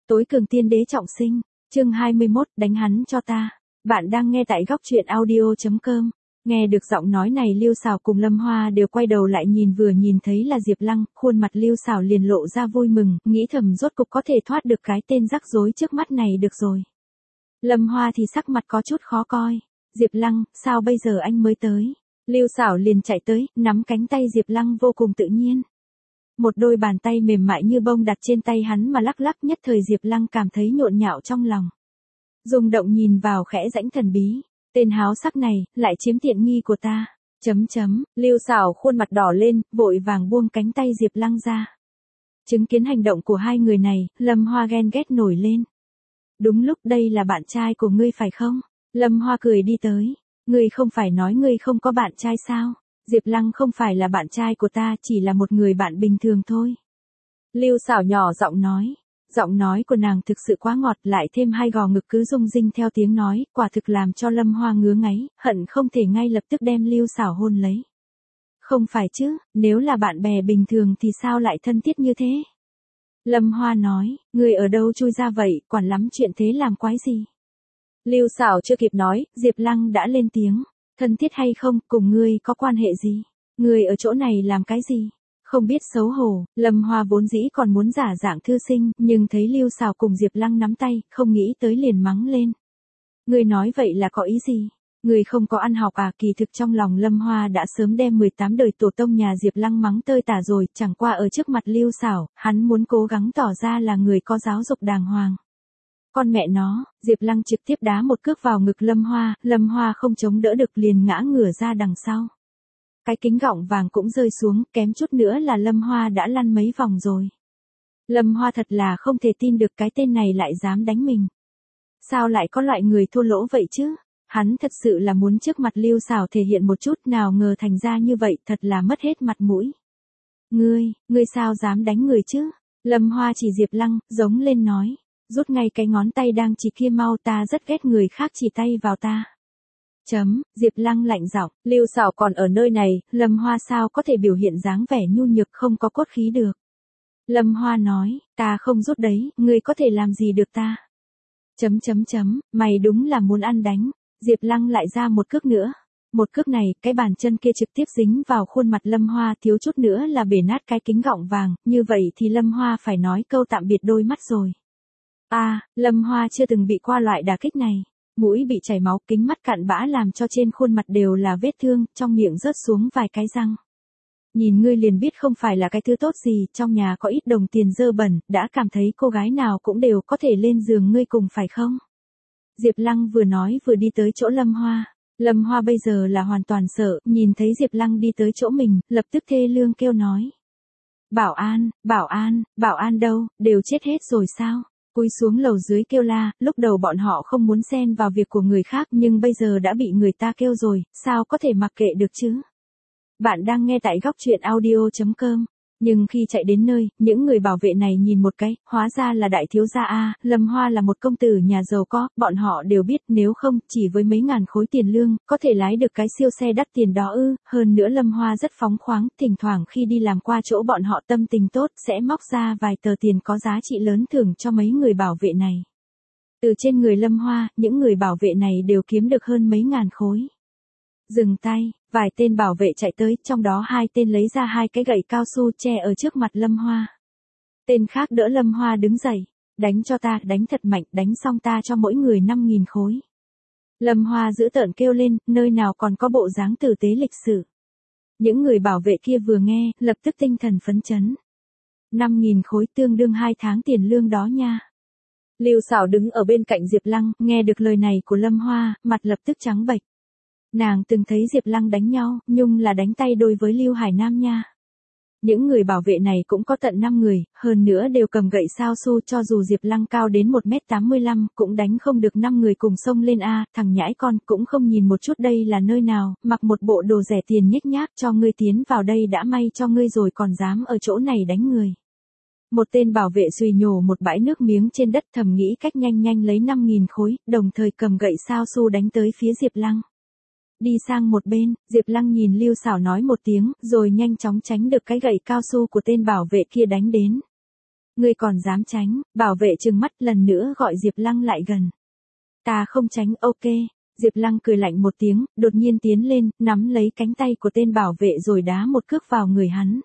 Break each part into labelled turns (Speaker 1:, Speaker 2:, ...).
Speaker 1: Tối cường tiên đế trọng sinh, chương 21, đánh hắn cho ta. Bạn đang nghe tại góc truyện audio.com. Nghe được giọng nói này Lưu Sảo cùng Lâm Hoa đều quay đầu lại vừa nhìn thấy là Diệp Lăng, khuôn mặt Lưu Sảo liền lộ ra vui mừng, nghĩ thầm rốt cục có thể thoát được cái tên rắc rối trước mắt này được rồi. Lâm Hoa thì sắc mặt có chút khó coi. Diệp Lăng, sao bây giờ anh mới tới? Lưu Sảo liền chạy tới, nắm cánh tay Diệp Lăng vô cùng tự nhiên. Một đôi bàn tay mềm mại như bông đặt trên tay hắn mà lắc lắc, nhất thời Diệp Lăng cảm thấy nhộn nhạo trong lòng. Rung động nhìn vào khẽ rãnh thần bí, tên háo sắc này, lại chiếm tiện nghi của ta. Lưu Sảo khuôn mặt đỏ lên, vội vàng buông cánh tay Diệp Lăng ra. Chứng kiến hành động của hai người này, Lâm Hoa ghen ghét nổi lên. Đúng lúc đây là bạn trai của ngươi phải không? Lâm Hoa cười đi tới. Ngươi không phải nói ngươi không có bạn trai sao? Diệp Lăng không phải là bạn trai của ta, chỉ là một người bạn bình thường thôi. Lưu Sảo nhỏ giọng nói của nàng thực sự quá ngọt, lại thêm hai gò ngực cứ rung rinh theo tiếng nói, quả thực làm cho Lâm Hoa ngứa ngáy, hận không thể ngay lập tức đem Lưu Sảo hôn lấy. Không phải chứ, nếu là bạn bè bình thường thì sao lại thân thiết như thế? Lâm Hoa nói, ngươi ở đâu chui ra vậy, quản lắm chuyện thế làm quái gì? Lưu Sảo chưa kịp nói, Diệp Lăng đã lên tiếng. Thân thiết hay không, cùng ngươi có quan hệ gì? Ngươi ở chỗ này làm cái gì? Không biết xấu hổ, Lâm Hoa vốn dĩ còn muốn giả dạng thư sinh, nhưng thấy Lưu Sảo cùng Diệp Lăng nắm tay, không nghĩ tới liền mắng lên. Ngươi nói vậy là có ý gì? Ngươi không có ăn học à? Kỳ thực trong lòng Lâm Hoa đã sớm đem 18 đời tổ tông nhà Diệp Lăng mắng tơi tả rồi, chẳng qua ở trước mặt Lưu Sảo, hắn muốn cố gắng tỏ ra là người có giáo dục đàng hoàng. Con mẹ nó, Diệp Lăng trực tiếp đá một cước vào ngực Lâm Hoa không chống đỡ được liền ngã ngửa ra đằng sau. Cái kính gọng vàng cũng rơi xuống, kém chút nữa là Lâm Hoa đã lăn mấy vòng rồi. Lâm Hoa thật là không thể tin được cái tên này lại dám đánh mình. Sao lại có loại người thua lỗ vậy chứ? Hắn thật sự là muốn trước mặt Lưu Sảo thể hiện một chút, nào ngờ thành ra như vậy, thật là mất hết mặt mũi. Ngươi sao dám đánh người chứ? Lâm Hoa chỉ Diệp Lăng, giống lên nói. Rút ngay cái ngón tay đang chỉ kia mau, ta rất ghét người khác chỉ tay vào ta. Diệp Lăng lạnh giọng, Lưu Sảo còn ở nơi này, Lâm Hoa sao có thể biểu hiện dáng vẻ nhu nhược không có cốt khí được. Lâm Hoa nói, ta không rút đấy, ngươi có thể làm gì được ta. Mày đúng là muốn ăn đánh. Diệp Lăng lại ra một cước nữa. Một cước này, cái bàn chân kia trực tiếp dính vào khuôn mặt Lâm Hoa, thiếu chút nữa là bể nát cái kính gọng vàng, như vậy thì Lâm Hoa phải nói câu tạm biệt đôi mắt rồi. Lâm Hoa chưa từng bị qua loại đả kích này. Mũi bị chảy máu, kính mắt cạn bã làm cho trên khuôn mặt đều là vết thương, trong miệng rớt xuống vài cái răng. Nhìn ngươi liền biết không phải là cái thứ tốt gì, trong nhà có ít đồng tiền dơ bẩn, đã cảm thấy cô gái nào cũng đều có thể lên giường ngươi cùng phải không? Diệp Lăng vừa nói vừa đi tới chỗ Lâm Hoa. Lâm Hoa bây giờ là hoàn toàn sợ, nhìn thấy Diệp Lăng đi tới chỗ mình, lập tức thê lương kêu nói. Bảo an đâu, đều chết hết rồi sao? Cúi xuống lầu dưới kêu la, lúc đầu bọn họ không muốn xen vào việc của người khác nhưng bây giờ đã bị người ta kêu rồi, sao có thể mặc kệ được chứ? Bạn đang nghe tại góc truyện audio.com. Nhưng khi chạy đến nơi, những người bảo vệ này nhìn một cái, hóa ra là đại thiếu gia Lâm Hoa là một công tử nhà giàu có, bọn họ đều biết nếu không, chỉ với mấy ngàn khối tiền lương, có thể lái được cái siêu xe đắt tiền đó hơn nữa Lâm Hoa rất phóng khoáng, thỉnh thoảng khi đi làm qua chỗ bọn họ tâm tình tốt, sẽ móc ra vài tờ tiền có giá trị lớn thưởng cho mấy người bảo vệ này. Từ trên người Lâm Hoa, những người bảo vệ này đều kiếm được hơn mấy ngàn khối. Dừng tay, vài tên bảo vệ chạy tới, trong đó hai tên lấy ra hai cái gậy cao su che ở trước mặt Lâm Hoa. Tên khác đỡ Lâm Hoa đứng dậy, đánh cho ta, đánh thật mạnh, đánh xong ta cho mỗi người 5.000 khối. Lâm Hoa dữ tợn kêu lên, nơi nào còn có bộ dáng tử tế lịch sự. Những người bảo vệ kia vừa nghe, lập tức tinh thần phấn chấn. 5.000 khối tương đương 2 tháng tiền lương đó nha. Lưu Sảo đứng ở bên cạnh Diệp Lăng, nghe được lời này của Lâm Hoa, mặt lập tức trắng bệch. Nàng từng thấy Diệp Lăng đánh nhau, nhưng là đánh tay đôi với Lưu Hải Nam nha. Những người bảo vệ này cũng có tận 5 người, hơn nữa đều cầm gậy sao su, cho dù Diệp Lăng cao đến 1m85, cũng đánh không được 5 người cùng xông lên thằng nhãi con cũng không nhìn một chút đây là nơi nào, mặc một bộ đồ rẻ tiền nhếch nhác cho ngươi tiến vào đây đã may cho ngươi rồi còn dám ở chỗ này đánh người. Một tên bảo vệ xùy nhổ một bãi nước miếng trên đất thầm nghĩ cách nhanh lấy 5.000 khối, đồng thời cầm gậy sao su đánh tới phía Diệp Lăng. Đi sang một bên, Diệp Lăng nhìn Lưu Sảo nói một tiếng, rồi nhanh chóng tránh được cái gậy cao su của tên bảo vệ kia đánh đến. Ngươi còn dám tránh, bảo vệ trừng mắt lần nữa gọi Diệp Lăng lại gần. Ta không tránh, ok. Diệp Lăng cười lạnh một tiếng, đột nhiên tiến lên, nắm lấy cánh tay của tên bảo vệ rồi đá một cước vào người hắn.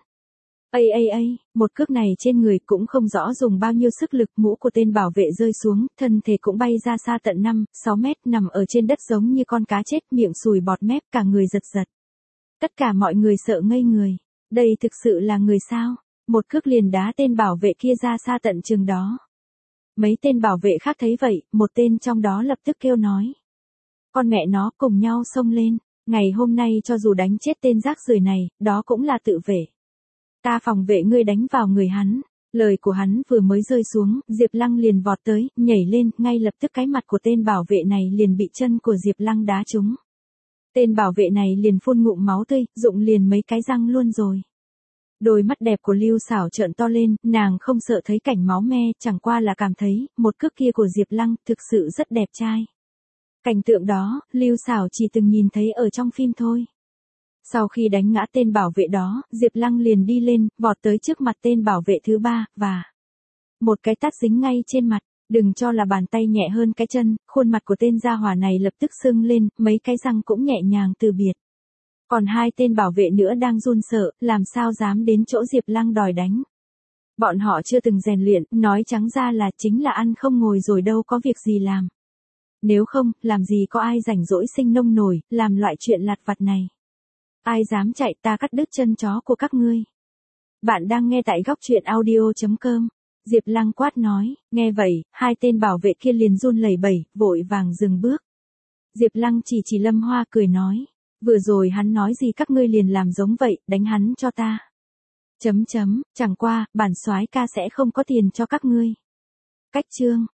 Speaker 1: Một cước này trên người cũng không rõ dùng bao nhiêu sức lực, mũ của tên bảo vệ rơi xuống, thân thể cũng bay ra xa tận 5-6 mét, nằm ở trên đất giống như con cá chết, miệng sùi bọt mép, cả người giật giật. Tất cả mọi người sợ ngây người. Đây thực sự là người sao? Một cước liền đá tên bảo vệ kia ra xa tận chừng đó. Mấy tên bảo vệ khác thấy vậy, một tên trong đó lập tức kêu nói. Con mẹ nó, cùng nhau xông lên. Ngày hôm nay cho dù đánh chết tên rác rưởi này, đó cũng là tự vệ. Ta phòng vệ ngươi đánh vào người hắn. Lời của hắn vừa mới rơi xuống, Diệp Lăng liền vọt tới, nhảy lên, ngay lập tức cái mặt của tên bảo vệ này liền bị chân của Diệp Lăng đá trúng. Tên bảo vệ này liền phun ngụm máu tươi, rụng liền mấy cái răng luôn rồi. Đôi mắt đẹp của Lưu Sảo trợn to lên, nàng không sợ thấy cảnh máu me, chẳng qua là cảm thấy, một cước kia của Diệp Lăng thực sự rất đẹp trai. Cảnh tượng đó, Lưu Sảo chỉ từng nhìn thấy ở trong phim thôi. Sau khi đánh ngã tên bảo vệ đó, Diệp Lăng liền đi lên, vọt tới trước mặt tên bảo vệ thứ ba, và một cái tát dính ngay trên mặt. Đừng cho là bàn tay nhẹ hơn cái chân, khuôn mặt của tên gia hỏa này lập tức sưng lên, mấy cái răng cũng nhẹ nhàng từ biệt. Còn hai tên bảo vệ nữa đang run sợ, làm sao dám đến chỗ Diệp Lăng đòi đánh. Bọn họ chưa từng rèn luyện, nói trắng ra là chính là ăn không ngồi rồi đâu có việc gì làm. Nếu không, làm gì có ai rảnh rỗi sinh nông nổi, làm loại chuyện lặt vặt này. Ai dám chạy, ta cắt đứt chân chó của các ngươi. Bạn đang nghe tại góc truyện audio.com. Diệp Lăng quát nói, nghe vậy, hai tên bảo vệ kia liền run lẩy bẩy, vội vàng dừng bước. Diệp Lăng chỉ Lâm Hoa cười nói, vừa rồi hắn nói gì các ngươi liền làm giống vậy, đánh hắn cho ta. Chẳng qua, bản soái ca sẽ không có tiền cho các ngươi. Cách chương.